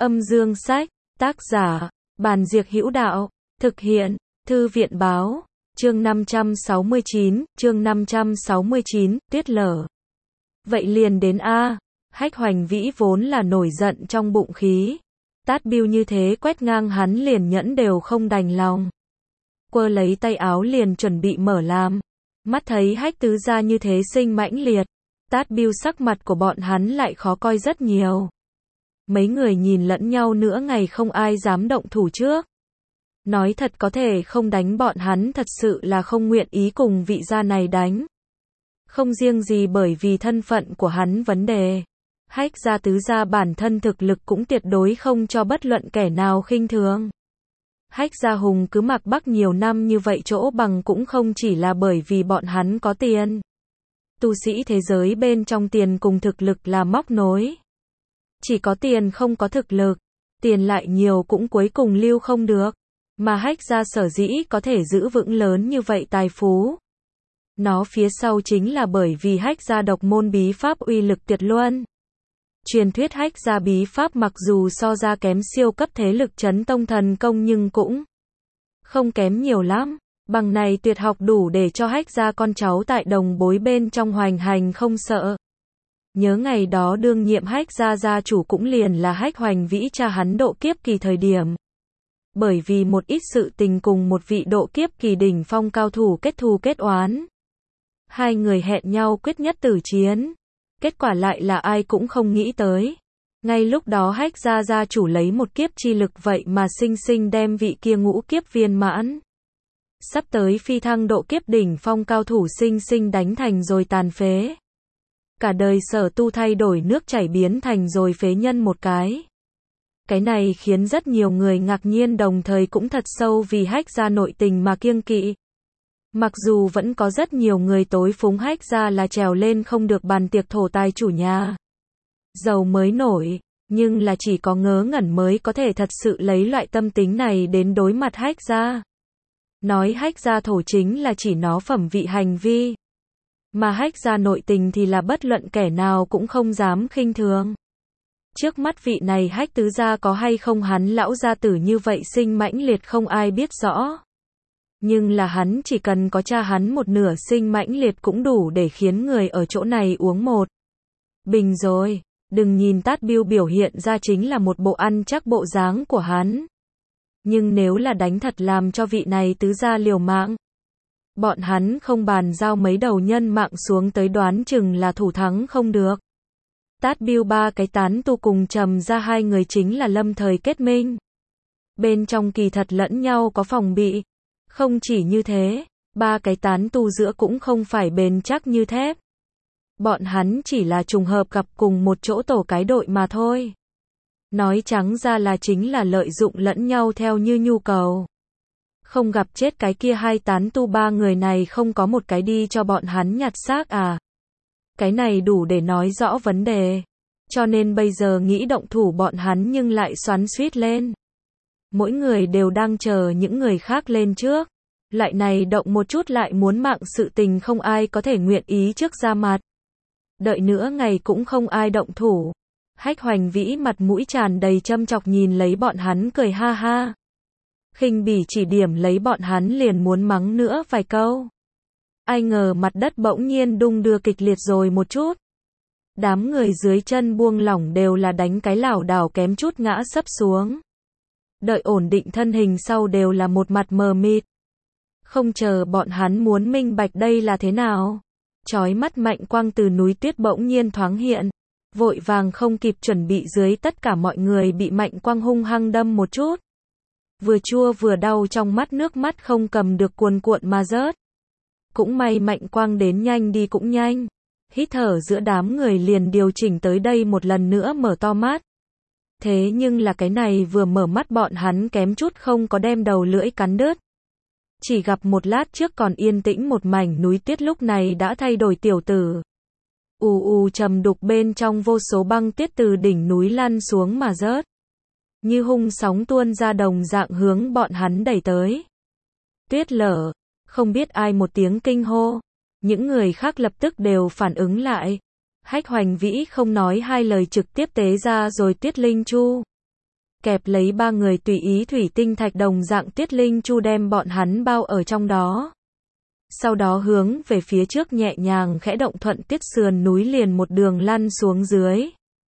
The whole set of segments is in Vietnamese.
Âm dương sách, tác giả, Bàn Diệc Hữu Đạo, thực hiện, Thư viện báo, chương 569, Tuyết Lở. Vậy liền đến a. Hách Hoành Vĩ vốn là nổi giận trong bụng khí. Tát Bưu như thế quét ngang hắn liền nhẫn đều không đành lòng. Quơ lấy tay áo liền chuẩn bị mở làm. Mắt thấy Hách tứ gia như thế sinh mãnh liệt. Tát Bưu sắc mặt của bọn hắn lại khó coi rất nhiều. Mấy người nhìn lẫn nhau nửa ngày không ai dám động thủ trước. Nói thật có thể không đánh bọn hắn thật sự là không nguyện ý cùng vị gia này đánh. Không riêng gì bởi vì thân phận của hắn vấn đề. Hách gia tứ gia bản thân thực lực cũng tuyệt đối không cho bất luận kẻ nào khinh thường. Hách gia hùng cứ mặc Bắc nhiều năm như vậy chỗ bằng cũng không chỉ là bởi vì bọn hắn có tiền. Tu sĩ thế giới bên trong tiền cùng thực lực là móc nối. Chỉ có tiền không có thực lực, tiền lại nhiều cũng cuối cùng lưu không được. Mà Hách gia sở dĩ có thể giữ vững lớn như vậy tài phú. Nó phía sau chính là bởi vì Hách gia độc môn bí pháp uy lực tuyệt luân. Truyền thuyết Hách gia bí pháp mặc dù so ra kém siêu cấp thế lực chấn tông thần công nhưng cũng không kém nhiều lắm. Bằng này tuyệt học đủ để cho Hách gia con cháu tại đồng bối bên trong hoành hành không sợ. Nhớ ngày đó đương nhiệm Hách gia gia chủ cũng liền là Hách Hoành Vĩ cha hắn độ kiếp kỳ thời điểm. Bởi vì một ít sự tình cùng một vị độ kiếp kỳ đỉnh phong cao thủ kết thù kết oán. Hai người hẹn nhau quyết nhất tử chiến. Kết quả lại là ai cũng không nghĩ tới. Ngay lúc đó Hách gia gia chủ lấy một kiếp chi lực vậy mà sinh sinh đem vị kia ngũ kiếp viên mãn. Sắp tới phi thăng độ kiếp đỉnh phong cao thủ sinh sinh đánh thành rồi tàn phế. Cả đời sở tu thay đổi nước chảy biến thành rồi phế nhân một cái. Cái này khiến rất nhiều người ngạc nhiên đồng thời cũng thật sâu vì Hách gia nội tình mà kiêng kỵ. Mặc dù vẫn có rất nhiều người tối phúng Hách gia là trèo lên không được bàn tiệc thổ tài chủ nhà. Giàu mới nổi, nhưng là chỉ có ngớ ngẩn mới có thể thật sự lấy loại tâm tính này đến đối mặt Hách gia. Nói Hách gia thổ chính là chỉ nó phẩm vị hành vi. Mà Hách gia nội tình thì là bất luận kẻ nào cũng không dám khinh thường. Trước mắt vị này Hách tứ gia có hay không hắn lão gia tử như vậy sinh mãnh liệt không ai biết rõ. Nhưng là hắn chỉ cần có cha hắn một nửa sinh mãnh liệt cũng đủ để khiến người ở chỗ này uống một bình rồi. Đừng nhìn Tát Bưu biểu hiện ra chính là một bộ ăn chắc bộ dáng của hắn. Nhưng nếu là đánh thật làm cho vị này tứ gia liều mạng. Bọn hắn không bàn giao mấy đầu nhân mạng xuống tới đoán chừng là thủ thắng không được. Tát Bưu ba cái tán tu cùng trầm ra hai người chính là lâm thời kết minh. Bên trong kỳ thật lẫn nhau có phòng bị. Không chỉ như thế, ba cái tán tu giữa cũng không phải bền chắc như thép. Bọn hắn chỉ là trùng hợp gặp cùng một chỗ tổ cái đội mà thôi. Nói trắng ra là chính là lợi dụng lẫn nhau theo như nhu cầu. Không gặp chết cái kia hai tán tu ba người này không có một cái đi cho bọn hắn nhặt xác à. Cái này đủ để nói rõ vấn đề. Cho nên bây giờ nghĩ động thủ bọn hắn nhưng lại xoắn xuýt lên. Mỗi người đều đang chờ những người khác lên trước. Lại này động một chút lại muốn mạng sự tình không ai có thể nguyện ý trước ra mặt. Đợi nữa ngày cũng không ai động thủ. Hách Hoành Vĩ mặt mũi tràn đầy châm chọc nhìn lấy bọn hắn cười ha ha. Khinh bỉ chỉ điểm lấy bọn hắn liền muốn mắng nữa vài câu. Ai ngờ mặt đất bỗng nhiên đung đưa kịch liệt rồi một chút. Đám người dưới chân buông lỏng đều là đánh cái lảo đảo kém chút ngã sấp xuống. Đợi ổn định thân hình sau đều là một mặt mờ mịt. Không chờ bọn hắn muốn minh bạch đây là thế nào. Chói mắt mạnh quang từ núi tuyết bỗng nhiên thoáng hiện. Vội vàng không kịp chuẩn bị dưới tất cả mọi người bị mạnh quang hung hăng đâm một chút. Vừa chua vừa đau trong mắt nước mắt không cầm được cuồn cuộn mà rớt. Cũng may mạnh quang đến nhanh đi cũng nhanh. Hít thở giữa đám người liền điều chỉnh tới đây một lần nữa mở to mắt. Thế nhưng là cái này vừa mở mắt bọn hắn kém chút không có đem đầu lưỡi cắn đứt. Chỉ gặp một lát trước còn yên tĩnh một mảnh núi tuyết lúc này đã thay đổi tiểu tử. Ù ù trầm đục bên trong vô số băng tuyết từ đỉnh núi lăn xuống mà rớt. Như hung sóng tuôn ra đồng dạng hướng bọn hắn đẩy tới. Tuyết lở, không biết ai một tiếng kinh hô. Những người khác lập tức đều phản ứng lại. Hách Hoành Vĩ không nói hai lời trực tiếp tế ra rồi Tuyết Linh Chu. kẹp lấy ba người tùy ý thủy tinh thạch đồng dạng Tiết Linh Chu đem bọn hắn bao ở trong đó. Sau đó hướng về phía trước nhẹ nhàng khẽ động thuận tiết sườn núi liền một đường lăn xuống dưới.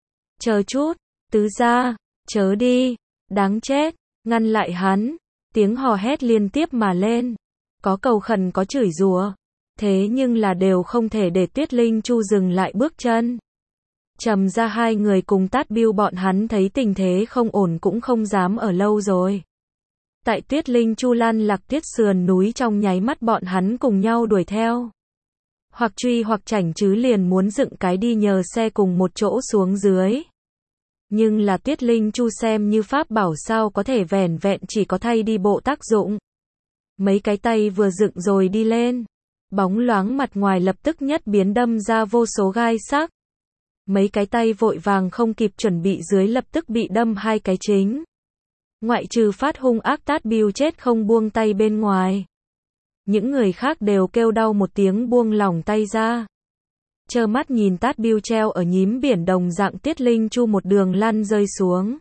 Chờ chút, tứ gia, chớ đi, đáng chết, ngăn lại hắn, tiếng hò hét liên tiếp mà lên. Có cầu khẩn có chửi rủa, thế nhưng là đều không thể để Tiết Linh Chu dừng lại bước chân. Trầm ra hai người cùng Tát Biêu bọn hắn thấy tình thế không ổn cũng không dám ở lâu rồi. Tại Tiết Linh Chu lăn lạc tiết sườn núi trong nháy mắt bọn hắn cùng nhau đuổi theo. Hoặc truy hoặc chảnh chứ liền muốn dựng cái đi nhờ xe cùng một chỗ xuống dưới. Nhưng là Tiết Linh Chu xem như pháp bảo sao có thể vẻn vẹn chỉ có thay đi bộ tác dụng. Mấy cái tay vừa dựng rồi đi lên. Bóng loáng mặt ngoài lập tức nhất biến đâm ra vô số gai sắc. Mấy cái tay vội vàng không kịp chuẩn bị dưới lập tức bị đâm hai cái chính. Ngoại trừ phát hung ác Tát Biêu chết không buông tay bên ngoài. Những người khác đều kêu đau một tiếng buông lỏng tay ra. Trơ mắt nhìn Tát Biêu treo ở nhím biển đồng dạng Tiết Linh Chu một đường lăn rơi xuống.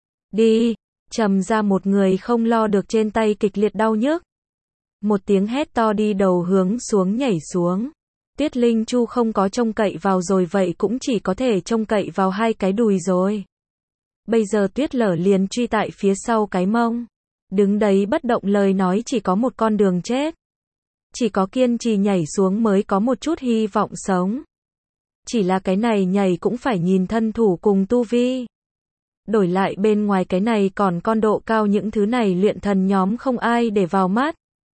Đi, Trầm ra một người không lo được trên tay kịch liệt đau nhức. Một tiếng hét to đi đầu hướng xuống nhảy xuống. Tiết Linh Chu không có trông cậy vào rồi vậy cũng chỉ có thể trông cậy vào hai cái đùi rồi. Bây giờ Tuyết Lở liền truy tại phía sau cái mông. Đứng đấy bất động lời nói chỉ có một con đường chết. Chỉ có kiên trì nhảy xuống mới có một chút hy vọng sống. Chỉ là cái này nhảy cũng phải nhìn thân thủ cùng tu vi. Đổi lại bên ngoài cái này còn con độ cao những thứ này luyện thần nhóm không ai để vào mắt.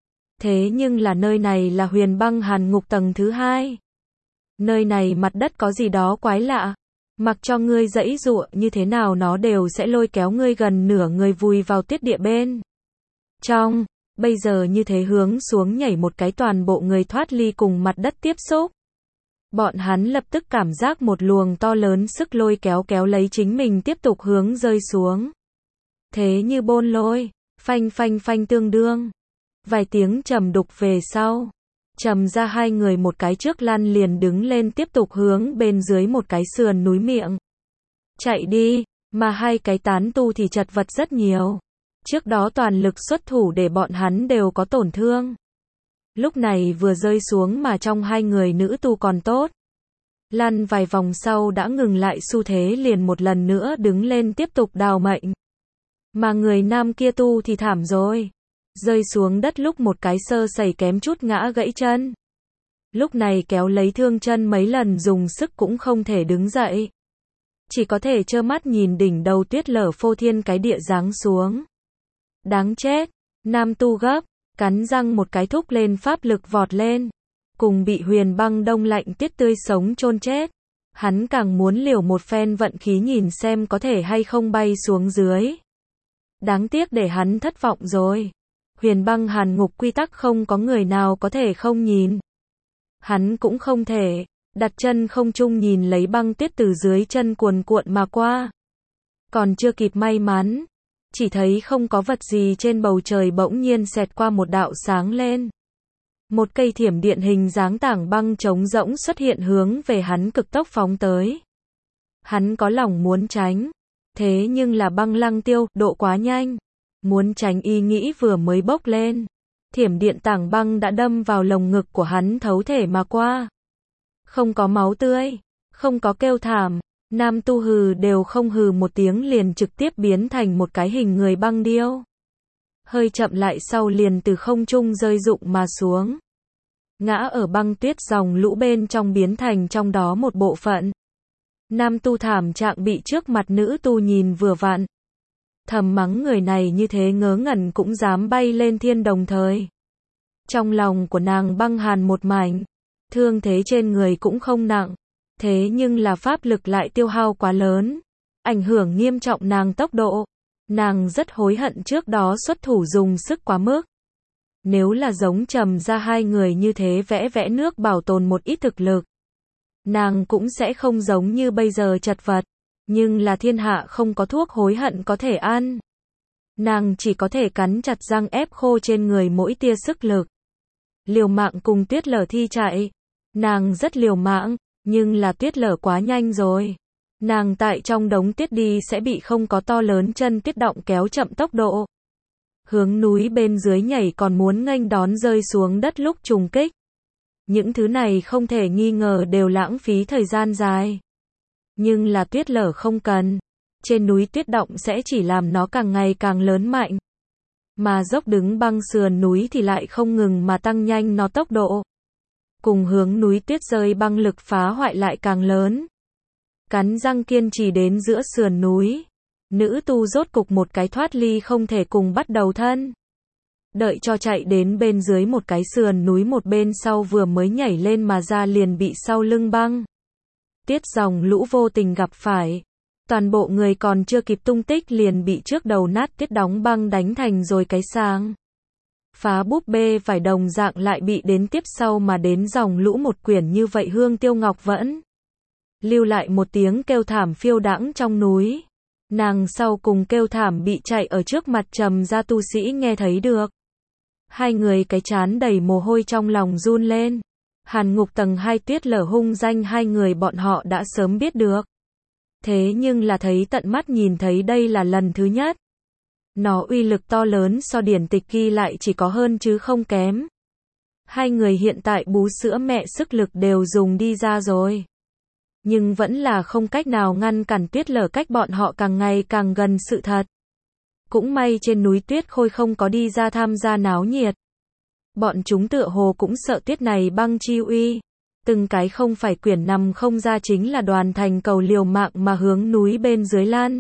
Thế nhưng là nơi này là Huyền Băng Hàn Ngục tầng thứ 2. Nơi này mặt đất có gì đó quái lạ. Mặc cho ngươi giãy giụa như thế nào nó đều sẽ lôi kéo ngươi gần nửa người vùi vào tiết địa bên trong. Bây giờ như thế hướng xuống nhảy một cái toàn bộ người thoát ly cùng mặt đất tiếp xúc. Bọn hắn lập tức cảm giác một luồng to lớn sức lôi kéo lấy chính mình tiếp tục hướng rơi xuống. Thế như bôn lôi, phanh phanh phanh tương đương. Vài tiếng trầm đục về sau. Trầm ra hai người một cái trước lăn liền đứng lên tiếp tục hướng bên dưới một cái sườn núi miệng. Chạy đi, mà hai cái tán tu thì chật vật rất nhiều. Trước đó toàn lực xuất thủ để bọn hắn đều có tổn thương. Lúc này vừa rơi xuống mà trong hai người nữ tu còn tốt. Lăn vài vòng sau đã ngừng lại xu thế liền một lần nữa đứng lên tiếp tục đào mệnh. Mà người nam kia tu thì thảm rồi. Rơi xuống đất lúc một cái sơ sẩy kém chút ngã gãy chân. Lúc này kéo lấy thương chân mấy lần dùng sức cũng không thể đứng dậy. Chỉ có thể trơ mắt nhìn đỉnh đầu Tuyết Lở phô thiên cái địa giáng xuống. Đáng chết, nam tu gấp, cắn răng một cái thúc lên pháp lực vọt lên. Cùng bị Huyền Băng đông lạnh tiết tươi sống chôn chết. Hắn càng muốn liều một phen vận khí nhìn xem có thể hay không bay xuống dưới. Đáng tiếc để hắn thất vọng rồi. Huyền Băng Hàn Ngục quy tắc không có người nào có thể không nhìn. Hắn cũng không thể, đặt chân không trung nhìn lấy băng tuyết từ dưới chân cuồn cuộn mà qua. Còn chưa kịp may mắn, chỉ thấy không có vật gì trên bầu trời bỗng nhiên xẹt qua một đạo sáng lên. Một cây thiểm điện hình dáng tảng băng trống rỗng xuất hiện hướng về hắn cực tốc phóng tới. Hắn có lòng muốn tránh, thế nhưng là băng lăng tiêu, độ quá nhanh. Muốn tránh ý nghĩ vừa mới bốc lên. Thiểm điện tảng băng đã đâm vào lồng ngực của hắn thấu thể mà qua. Không có máu tươi, không có kêu thảm, nam tu hừ đều không hừ một tiếng liền trực tiếp biến thành một cái hình người băng điêu. Hơi chậm lại sau liền từ không trung rơi rụng mà xuống. Ngã ở băng tuyết dòng lũ bên trong biến thành trong đó một bộ phận. Nam tu thảm trạng bị trước mặt nữ tu nhìn vừa vặn. Thầm mắng người này như thế ngớ ngẩn cũng dám bay lên thiên đồng thời. Trong lòng của nàng băng hàn một mảnh. Thương thế trên người cũng không nặng. Thế nhưng là pháp lực lại tiêu hao quá lớn. Ảnh hưởng nghiêm trọng nàng tốc độ. Nàng rất hối hận trước đó xuất thủ dùng sức quá mức. Nếu là giống Trầm ra hai người như thế vẽ vẽ nước bảo tồn một ít thực lực. Nàng cũng sẽ không giống như bây giờ chật vật. Nhưng là thiên hạ không có thuốc hối hận có thể ăn. Nàng chỉ có thể cắn chặt răng ép khô trên người mỗi tia sức lực. Liều mạng cùng Tuyết Lở thi chạy. Nàng rất liều mạng, nhưng là Tuyết Lở quá nhanh rồi. Nàng tại trong đống tuyết đi sẽ bị không có to lớn chân tuyết động kéo chậm tốc độ. Hướng núi bên dưới nhảy còn muốn nghênh đón rơi xuống đất lúc trùng kích. Những thứ này không thể nghi ngờ đều lãng phí thời gian dài. Nhưng là Tuyết Lở không cần. Trên núi tuyết động sẽ chỉ làm nó càng ngày càng lớn mạnh. Mà dốc đứng băng sườn núi thì lại không ngừng mà tăng nhanh nó tốc độ. Cùng hướng núi tuyết rơi băng lực phá hoại lại càng lớn. Cắn răng kiên trì đến giữa sườn núi. Nữ tu rốt cục một cái thoát ly không thể cùng bắt đầu thân. Đợi cho chạy đến bên dưới một cái sườn núi một bên sau vừa mới nhảy lên mà ra liền bị sau lưng băng. Tiết dòng lũ vô tình gặp phải. Toàn bộ người còn chưa kịp tung tích liền bị trước đầu nát tiết đóng băng đánh thành rồi cái sang. Phá búp bê vải đồng dạng lại bị đến tiếp sau mà đến dòng lũ một quyển như vậy Hương Tiêu Ngọc vẫn lưu lại một tiếng kêu thảm phiêu đãng trong núi. Nàng sau cùng kêu thảm bị chạy ở trước mặt Trầm gia tu sĩ nghe thấy được. Hai người cái chán đầy mồ hôi trong lòng run lên. Hàn ngục tầng 2 Tuyết Lở hung danh hai người bọn họ đã sớm biết được. Thế nhưng là thấy tận mắt nhìn thấy đây là lần thứ nhất. Nó uy lực to lớn so điển tịch ghi lại chỉ có hơn chứ không kém. Hai người hiện tại bú sữa mẹ sức lực đều dùng đi ra rồi. Nhưng vẫn là không cách nào ngăn cản Tuyết Lở cách bọn họ càng ngày càng gần sự thật. Cũng may trên núi tuyết khôi không có đi ra tham gia náo nhiệt. Bọn chúng tựa hồ cũng sợ tuyết này băng chi uy. Từng cái không phải quyển nằm không ra chính là đoàn thành cầu liều mạng mà hướng núi bên dưới lan.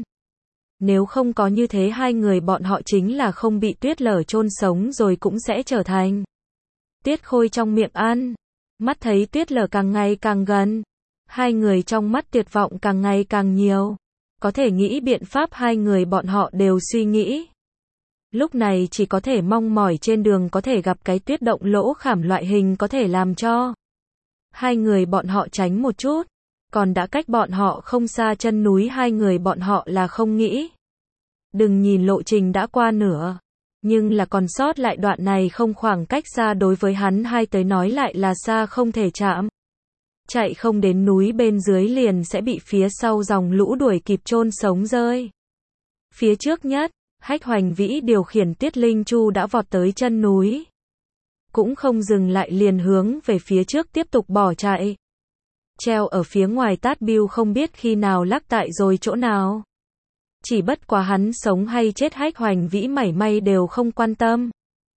Nếu không có như thế hai người bọn họ chính là không bị Tuyết Lở chôn sống rồi cũng sẽ trở thành Tiết Khôi trong miệng ăn. Mắt thấy Tuyết Lở càng ngày càng gần. Hai người trong mắt tuyệt vọng càng ngày càng nhiều. Có thể nghĩ biện pháp hai người bọn họ đều suy nghĩ. Lúc này chỉ có thể mong mỏi trên đường có thể gặp cái tuyết động lỗ khảm loại hình có thể làm cho hai người bọn họ tránh một chút. Còn đã cách bọn họ không xa chân núi hai người bọn họ là không nghĩ. Đừng nhìn lộ trình đã qua nửa. Nhưng là còn sót lại đoạn này không khoảng cách xa đối với hắn hai tới nói lại là xa không thể chạm. Chạy không đến núi bên dưới liền sẽ bị phía sau dòng lũ đuổi kịp chôn sống rơi. Phía trước nhất, Hách Hoành Vĩ điều khiển Tuyết Linh Chu đã vọt tới chân núi. Cũng không dừng lại liền hướng về phía trước tiếp tục bỏ chạy. Treo ở phía ngoài Tát Biêu không biết khi nào lắc tại rồi chỗ nào. Chỉ bất quá hắn sống hay chết Hách Hoành Vĩ mảy may đều không quan tâm.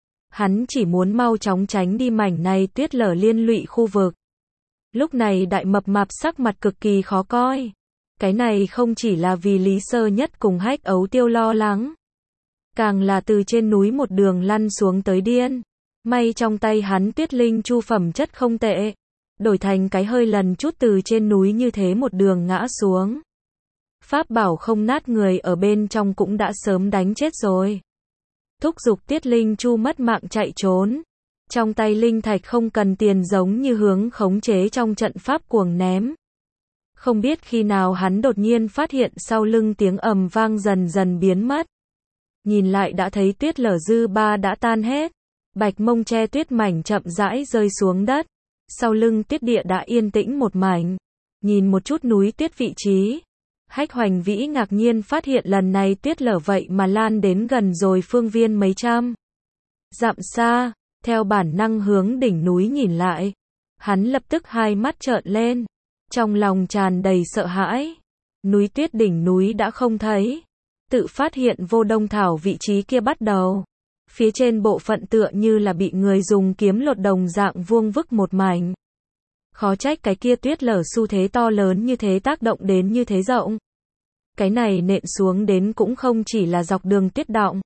Hắn chỉ muốn mau chóng tránh đi mảnh này Tuyết Lở liên lụy khu vực. Lúc này đại mập mạp sắc mặt cực kỳ khó coi. Cái này không chỉ là vì Lý Sơ Nhất cùng Hách Ấu Tiêu lo lắng. Càng là từ trên núi một đường lăn xuống tới điên. May trong tay hắn Tuyết Linh Chu phẩm chất không tệ. Đổi thành cái hơi lần chút từ trên núi như thế một đường ngã xuống. Pháp bảo không nát người ở bên trong cũng đã sớm đánh chết rồi. Thúc giục Tuyết Linh Chu mất mạng chạy trốn. Trong tay linh thạch không cần tiền giống như hướng khống chế trong trận pháp cuồng ném. Không biết khi nào hắn đột nhiên phát hiện sau lưng tiếng ầm vang dần dần biến mất. Nhìn lại đã thấy Tuyết Lở dư ba đã tan hết. Bạch mông che tuyết mảnh chậm rãi rơi xuống đất. Sau lưng tuyết địa đã yên tĩnh một mảnh. Nhìn một chút núi tuyết vị trí. Hách Hoành Vĩ ngạc nhiên phát hiện lần này Tuyết Lở vậy mà lan đến gần rồi phương viên mấy trăm dặm xa. Theo bản năng hướng đỉnh núi nhìn lại. Hắn lập tức hai mắt trợn lên. Trong lòng tràn đầy sợ hãi. Núi tuyết đỉnh núi đã không thấy. Tự phát hiện vô đông thảo vị trí kia bắt đầu. Phía trên bộ phận tựa như là bị người dùng kiếm lột đồng dạng vuông vức một mảnh. Khó trách cái kia Tuyết Lở xu thế to lớn như thế tác động đến như thế rộng. Cái này nện xuống đến cũng không chỉ là dọc đường tuyết động.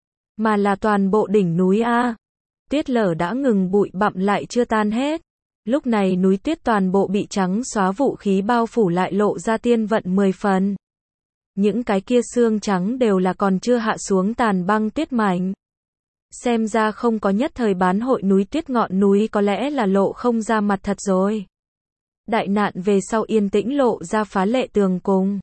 Mà là toàn bộ đỉnh núi A. Tuyết Lở đã ngừng bụi bặm lại chưa tan hết. Lúc này núi tuyết toàn bộ bị trắng xóa vũ khí bao phủ lại lộ ra tiên vận 10 phần. Những cái kia xương trắng đều là còn chưa hạ xuống tàn băng tuyết mảnh. Xem ra không có nhất thời bán hội núi tuyết ngọn núi có lẽ là lộ không ra mặt thật rồi. Đại nạn về sau yên tĩnh lộ ra phá lệ tường cùng.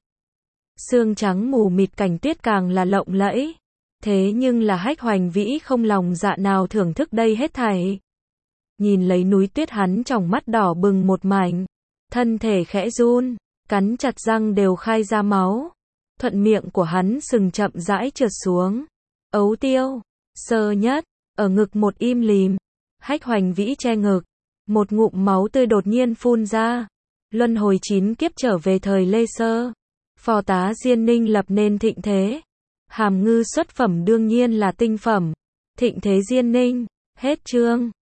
Xương trắng mù mịt cảnh tuyết càng là lộng lẫy. Thế nhưng là Hách Hoành Vĩ không lòng dạ nào thưởng thức đây hết thảy. Nhìn lấy núi tuyết hắn trong mắt đỏ bừng một mảnh. Thân thể khẽ run. cắn chặt răng đều khai ra máu. Thuận miệng của hắn sừng chậm rãi trượt xuống. Ấu Tiêu, Sơ Nhất, ở ngực một im lìm. Hách Hoành Vĩ che ngực, một ngụm máu tươi đột nhiên phun ra. Luân hồi 9 kiếp trở về thời Lê Sơ. Phò tá Diên Ninh lập nên thịnh thế. Hàm Ngư xuất phẩm đương nhiên là tinh phẩm. Thịnh thế Diên Ninh, hết chương.